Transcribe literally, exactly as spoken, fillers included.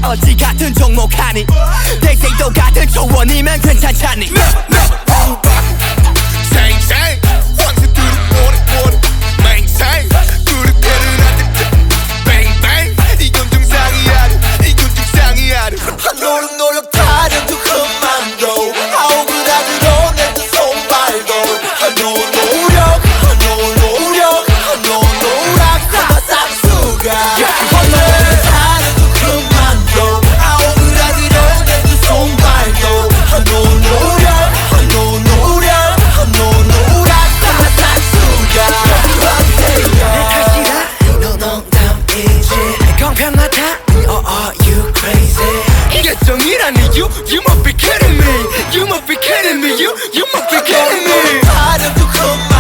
어디 같은 종목하니 대세도 같은 조언이면 괜찮잖니 Same same 원수들은 오래 오래 maintain 그릇대는 아득 bang bang 이건 정상이야 이건 정상이야 노력 노력 타려도 그만둬 아우그라들어 내두 손발도 노 노력 노 노력 노 노력 하나 싹수가 노력 타려도 그만둬 아우그라들어 내두 손발도 노 노력 노 노력 노 노력 하나 싹수가 내 탓이라 너 농담이지 공평하다 oh are you crazy 이게 정이라니 you you must be kidding me you must be kidding me you you must be kidding me 하려도 그만